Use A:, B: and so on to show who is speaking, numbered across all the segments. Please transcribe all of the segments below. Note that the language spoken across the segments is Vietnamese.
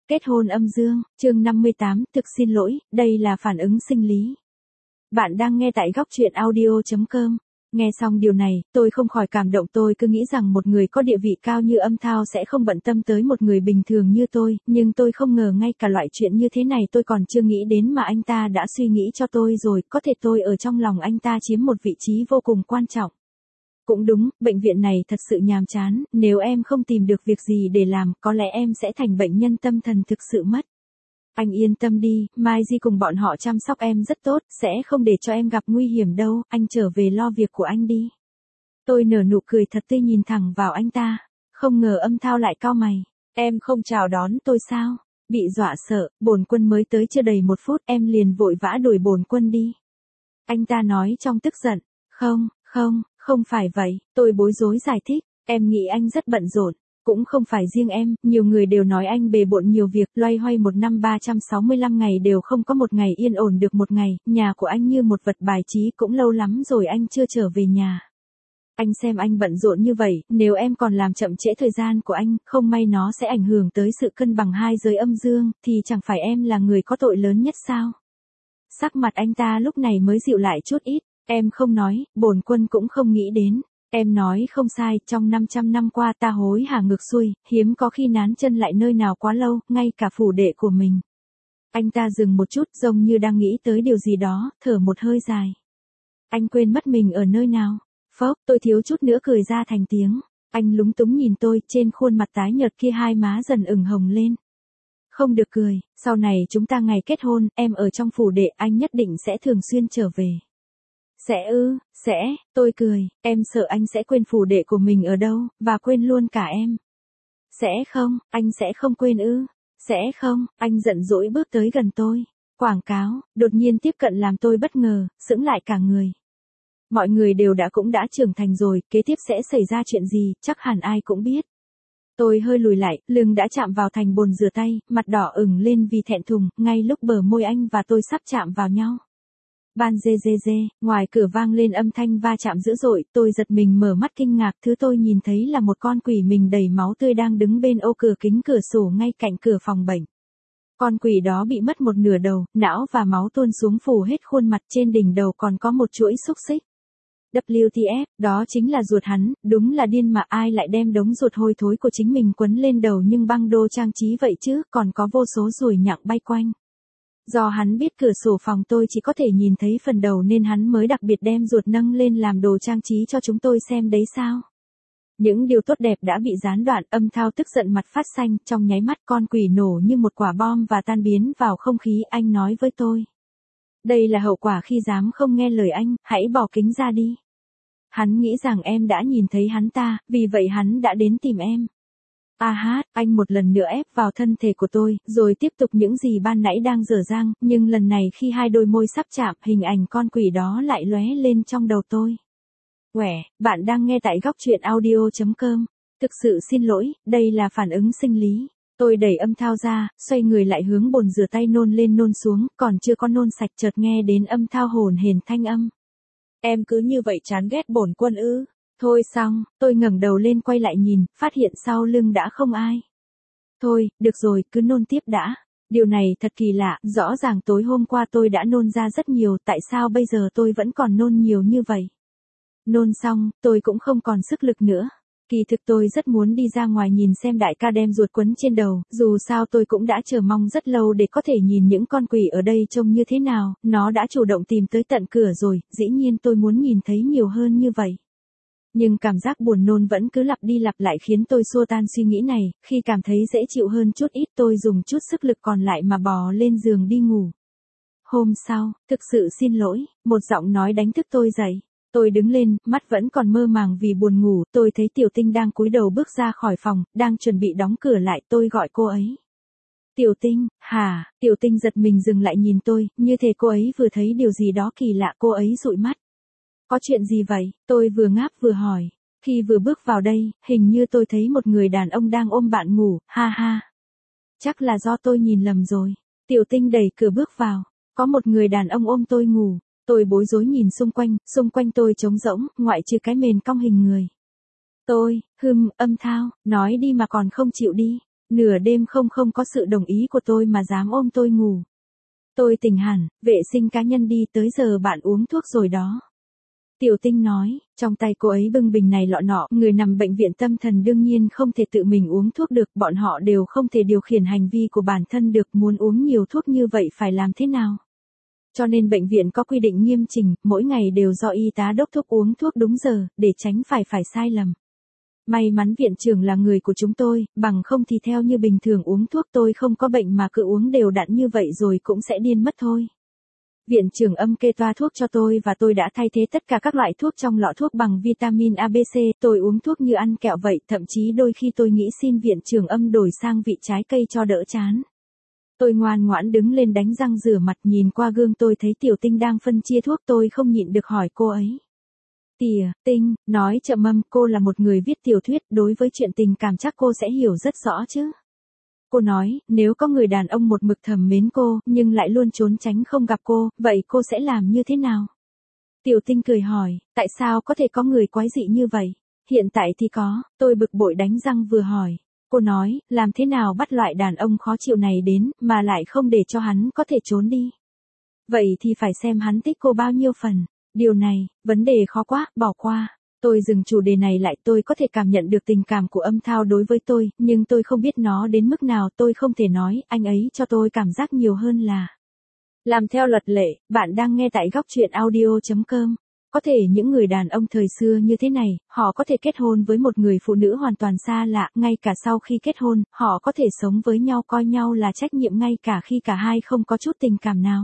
A: Kết hôn âm dương, chương 58, thực xin lỗi, đây là phản ứng sinh lý. Bạn đang nghe tại góc truyện audio.com. Nghe xong điều này, tôi không khỏi cảm động, tôi cứ nghĩ rằng một người có địa vị cao như Âm Thao sẽ không bận tâm tới một người bình thường như tôi, nhưng tôi không ngờ ngay cả loại chuyện như thế này tôi còn chưa nghĩ đến mà anh ta đã suy nghĩ cho tôi rồi, có thể tôi ở trong lòng anh ta chiếm một vị trí vô cùng quan trọng. Cũng đúng, bệnh viện này thật sự nhàm chán, nếu em không tìm được việc gì để làm, có lẽ em sẽ thành bệnh nhân tâm thần thực sự mất. Anh yên tâm đi, Mai Di cùng bọn họ chăm sóc em rất tốt, sẽ không để cho em gặp nguy hiểm đâu, anh trở về lo việc của anh đi. Tôi nở nụ cười thật tươi nhìn thẳng vào anh ta, không ngờ Âm Thao lại cau mày. Em không chào đón tôi sao? Bị dọa sợ, bổn quân mới tới chưa đầy 1 phút em liền vội vã đuổi bổn quân đi. Anh ta nói trong tức giận, không phải vậy, tôi bối rối giải thích, em nghĩ anh rất bận rộn, cũng không phải riêng em, nhiều người đều nói anh bề bộn nhiều việc, loay hoay một năm 365 ngày đều không có một ngày yên ổn được một ngày, nhà của anh như một vật bài trí cũng lâu lắm rồi anh chưa trở về nhà. Anh xem anh bận rộn như vậy, nếu em còn làm chậm trễ thời gian của anh, không may nó sẽ ảnh hưởng tới sự cân bằng hai giới âm dương, thì chẳng phải em là người có tội lớn nhất sao? Sắc mặt anh ta lúc này mới dịu lại chút ít. Em không nói, bổn quân cũng không nghĩ đến. Em nói không sai, trong 500 năm qua ta hối hả ngược xuôi, hiếm có khi nán chân lại nơi nào quá lâu, ngay cả phủ đệ của mình. Anh ta dừng một chút, giống như đang nghĩ tới điều gì đó, thở một hơi dài. Anh quên mất mình ở nơi nào. Phốc, tôi thiếu chút nữa cười ra thành tiếng. Anh lúng túng nhìn tôi, trên khuôn mặt tái nhợt kia hai má dần ửng hồng lên. Không được cười, sau này chúng ta ngày kết hôn, em ở trong phủ đệ, anh nhất định sẽ thường xuyên trở về. Sẽ, tôi cười, em sợ anh sẽ quên phủ đệ của mình ở đâu, và quên luôn cả em. Sẽ không, anh sẽ không quên ư. Sẽ không, anh giận dỗi bước tới gần tôi. Quảng cáo, đột nhiên tiếp cận làm tôi bất ngờ, sững lại cả người. Mọi người đều cũng đã trưởng thành rồi, kế tiếp sẽ xảy ra chuyện gì, chắc hẳn ai cũng biết. Tôi hơi lùi lại, lưng đã chạm vào thành bồn rửa tay, mặt đỏ ửng lên vì thẹn thùng, ngay lúc bờ môi anh và tôi sắp chạm vào nhau. Ban dê dê dê, ngoài cửa vang lên âm thanh va chạm dữ dội, tôi giật mình mở mắt kinh ngạc, thứ tôi nhìn thấy là một con quỷ mình đầy máu tươi đang đứng bên ô cửa kính cửa sổ ngay cạnh cửa phòng bệnh. Con quỷ đó bị mất một nửa đầu, não và máu tuôn xuống phủ hết khuôn mặt, trên đỉnh đầu còn có một chuỗi xúc xích. WTF, đó chính là ruột hắn, đúng là điên mà ai lại đem đống ruột hôi thối của chính mình quấn lên đầu nhưng băng đô trang trí vậy chứ, còn có vô số ruồi nhặng bay quanh. Do hắn biết cửa sổ phòng tôi chỉ có thể nhìn thấy phần đầu nên hắn mới đặc biệt đem ruột nâng lên làm đồ trang trí cho chúng tôi xem đấy sao. Những điều tốt đẹp đã bị gián đoạn, Âm Thao tức giận mặt phát xanh, trong nháy mắt con quỷ nổ như một quả bom và tan biến vào không khí, anh nói với tôi. Đây là hậu quả khi dám không nghe lời anh, hãy bỏ kính ra đi. Hắn nghĩ rằng em đã nhìn thấy hắn ta, vì vậy hắn đã đến tìm em. Anh một lần nữa ép vào thân thể của tôi, rồi tiếp tục những gì ban nãy đang dở dang, nhưng lần này khi hai đôi môi sắp chạm, hình ảnh con quỷ đó lại lóe lên trong đầu tôi. Bạn đang nghe tại góc truyện audio.com. Thực sự xin lỗi, đây là phản ứng sinh lý. Tôi đẩy Âm Thao ra, xoay người lại hướng bồn rửa tay nôn lên nôn xuống, còn chưa có nôn sạch chợt nghe đến Âm Thao hồn hển thanh âm. Em cứ như vậy chán ghét bổn quân ư? Thôi xong, tôi ngẩng đầu lên quay lại nhìn, phát hiện sau lưng đã không ai. Thôi, được rồi, cứ nôn tiếp đã. Điều này thật kỳ lạ, rõ ràng tối hôm qua tôi đã nôn ra rất nhiều, tại sao bây giờ tôi vẫn còn nôn nhiều như vậy? Nôn xong, tôi cũng không còn sức lực nữa. Kỳ thực tôi rất muốn đi ra ngoài nhìn xem đại ca đem ruột quấn trên đầu, dù sao tôi cũng đã chờ mong rất lâu để có thể nhìn những con quỷ ở đây trông như thế nào, nó đã chủ động tìm tới tận cửa rồi, dĩ nhiên tôi muốn nhìn thấy nhiều hơn như vậy. Nhưng cảm giác buồn nôn vẫn cứ lặp đi lặp lại khiến tôi xua tan suy nghĩ này, khi cảm thấy dễ chịu hơn chút ít tôi dùng chút sức lực còn lại mà bò lên giường đi ngủ. Hôm sau, thực sự xin lỗi, một giọng nói đánh thức tôi dậy. Tôi đứng lên, mắt vẫn còn mơ màng vì buồn ngủ, tôi thấy Tiểu Tinh đang cúi đầu bước ra khỏi phòng, đang chuẩn bị đóng cửa lại, tôi gọi cô ấy. Tiểu Tinh, hả? Tiểu Tinh giật mình dừng lại nhìn tôi, như thể cô ấy vừa thấy điều gì đó kỳ lạ, cô ấy dụi mắt. Có chuyện gì vậy? Tôi vừa ngáp vừa hỏi. Khi vừa bước vào đây, hình như tôi thấy một người đàn ông đang ôm bạn ngủ, ha ha. Chắc là do tôi nhìn lầm rồi. Tiểu Tinh đẩy cửa bước vào, có một người đàn ông ôm tôi ngủ. Tôi bối rối nhìn xung quanh tôi trống rỗng, ngoại trừ cái mền cong hình người. Âm Thao, nói đi mà còn không chịu đi. Nửa đêm không có sự đồng ý của tôi mà dám ôm tôi ngủ. Tôi tỉnh hẳn, vệ sinh cá nhân đi, tới giờ bạn uống thuốc rồi đó. Tiểu Tinh nói, trong tay cô ấy bưng bình này lọ nọ, người nằm bệnh viện tâm thần đương nhiên không thể tự mình uống thuốc được, bọn họ đều không thể điều khiển hành vi của bản thân được, muốn uống nhiều thuốc như vậy phải làm thế nào? Cho nên bệnh viện có quy định nghiêm chỉnh, mỗi ngày đều do y tá đốc thúc uống thuốc đúng giờ, để tránh phải sai lầm. May mắn viện trưởng là người của chúng tôi, bằng không thì theo như bình thường uống thuốc tôi không có bệnh mà cứ uống đều đặn như vậy rồi cũng sẽ điên mất thôi. Viện trưởng Âm kê toa thuốc cho tôi và tôi đã thay thế tất cả các loại thuốc trong lọ thuốc bằng vitamin ABC, tôi uống thuốc như ăn kẹo vậy, thậm chí đôi khi tôi nghĩ xin viện trưởng Âm đổi sang vị trái cây cho đỡ chán. Tôi ngoan ngoãn đứng lên đánh răng rửa mặt, nhìn qua gương tôi thấy Tiểu Tinh đang phân chia thuốc, tôi không nhịn được hỏi cô ấy. Tỉa, Tinh, nói chậm Âm, cô là một người viết tiểu thuyết, đối với chuyện tình cảm chắc cô sẽ hiểu rất rõ chứ. Cô nói, nếu có người đàn ông một mực thầm mến cô, nhưng lại luôn trốn tránh không gặp cô, vậy cô sẽ làm như thế nào? Tiểu Tinh cười hỏi, tại sao có thể có người quái dị như vậy? Hiện tại thì có, tôi bực bội đánh răng vừa hỏi. Cô nói, làm thế nào bắt loại đàn ông khó chịu này đến, mà lại không để cho hắn có thể trốn đi? Vậy thì phải xem hắn thích cô bao nhiêu phần. Điều này, vấn đề khó quá, bỏ qua. Tôi dừng chủ đề này lại, tôi có thể cảm nhận được tình cảm của Âm Thao đối với tôi, nhưng tôi không biết nó đến mức nào, tôi không thể nói, anh ấy cho tôi cảm giác nhiều hơn là. Làm theo luật lệ, bạn đang nghe tại góc truyện audio.com. Có thể những người đàn ông thời xưa như thế này, họ có thể kết hôn với một người phụ nữ hoàn toàn xa lạ, ngay cả sau khi kết hôn, họ có thể sống với nhau coi nhau là trách nhiệm ngay cả khi cả hai không có chút tình cảm nào.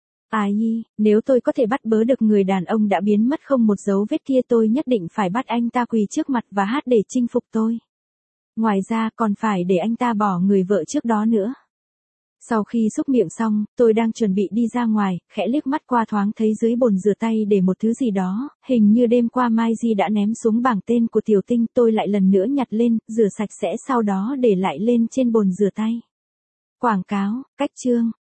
A: Nếu tôi có thể bắt bớ được người đàn ông đã biến mất không một dấu vết kia, tôi nhất định phải bắt anh ta quỳ trước mặt và hát để chinh phục tôi. Ngoài ra còn phải để anh ta bỏ người vợ trước đó nữa. Sau khi xúc miệng xong, tôi đang chuẩn bị đi ra ngoài, khẽ liếc mắt qua thoáng thấy dưới bồn rửa tay để một thứ gì đó, hình như đêm qua Mai Di đã ném xuống bảng tên của Tiểu Tinh, tôi lại lần nữa nhặt lên, rửa sạch sẽ sau đó để lại lên trên bồn rửa tay. Quảng cáo, cách chương.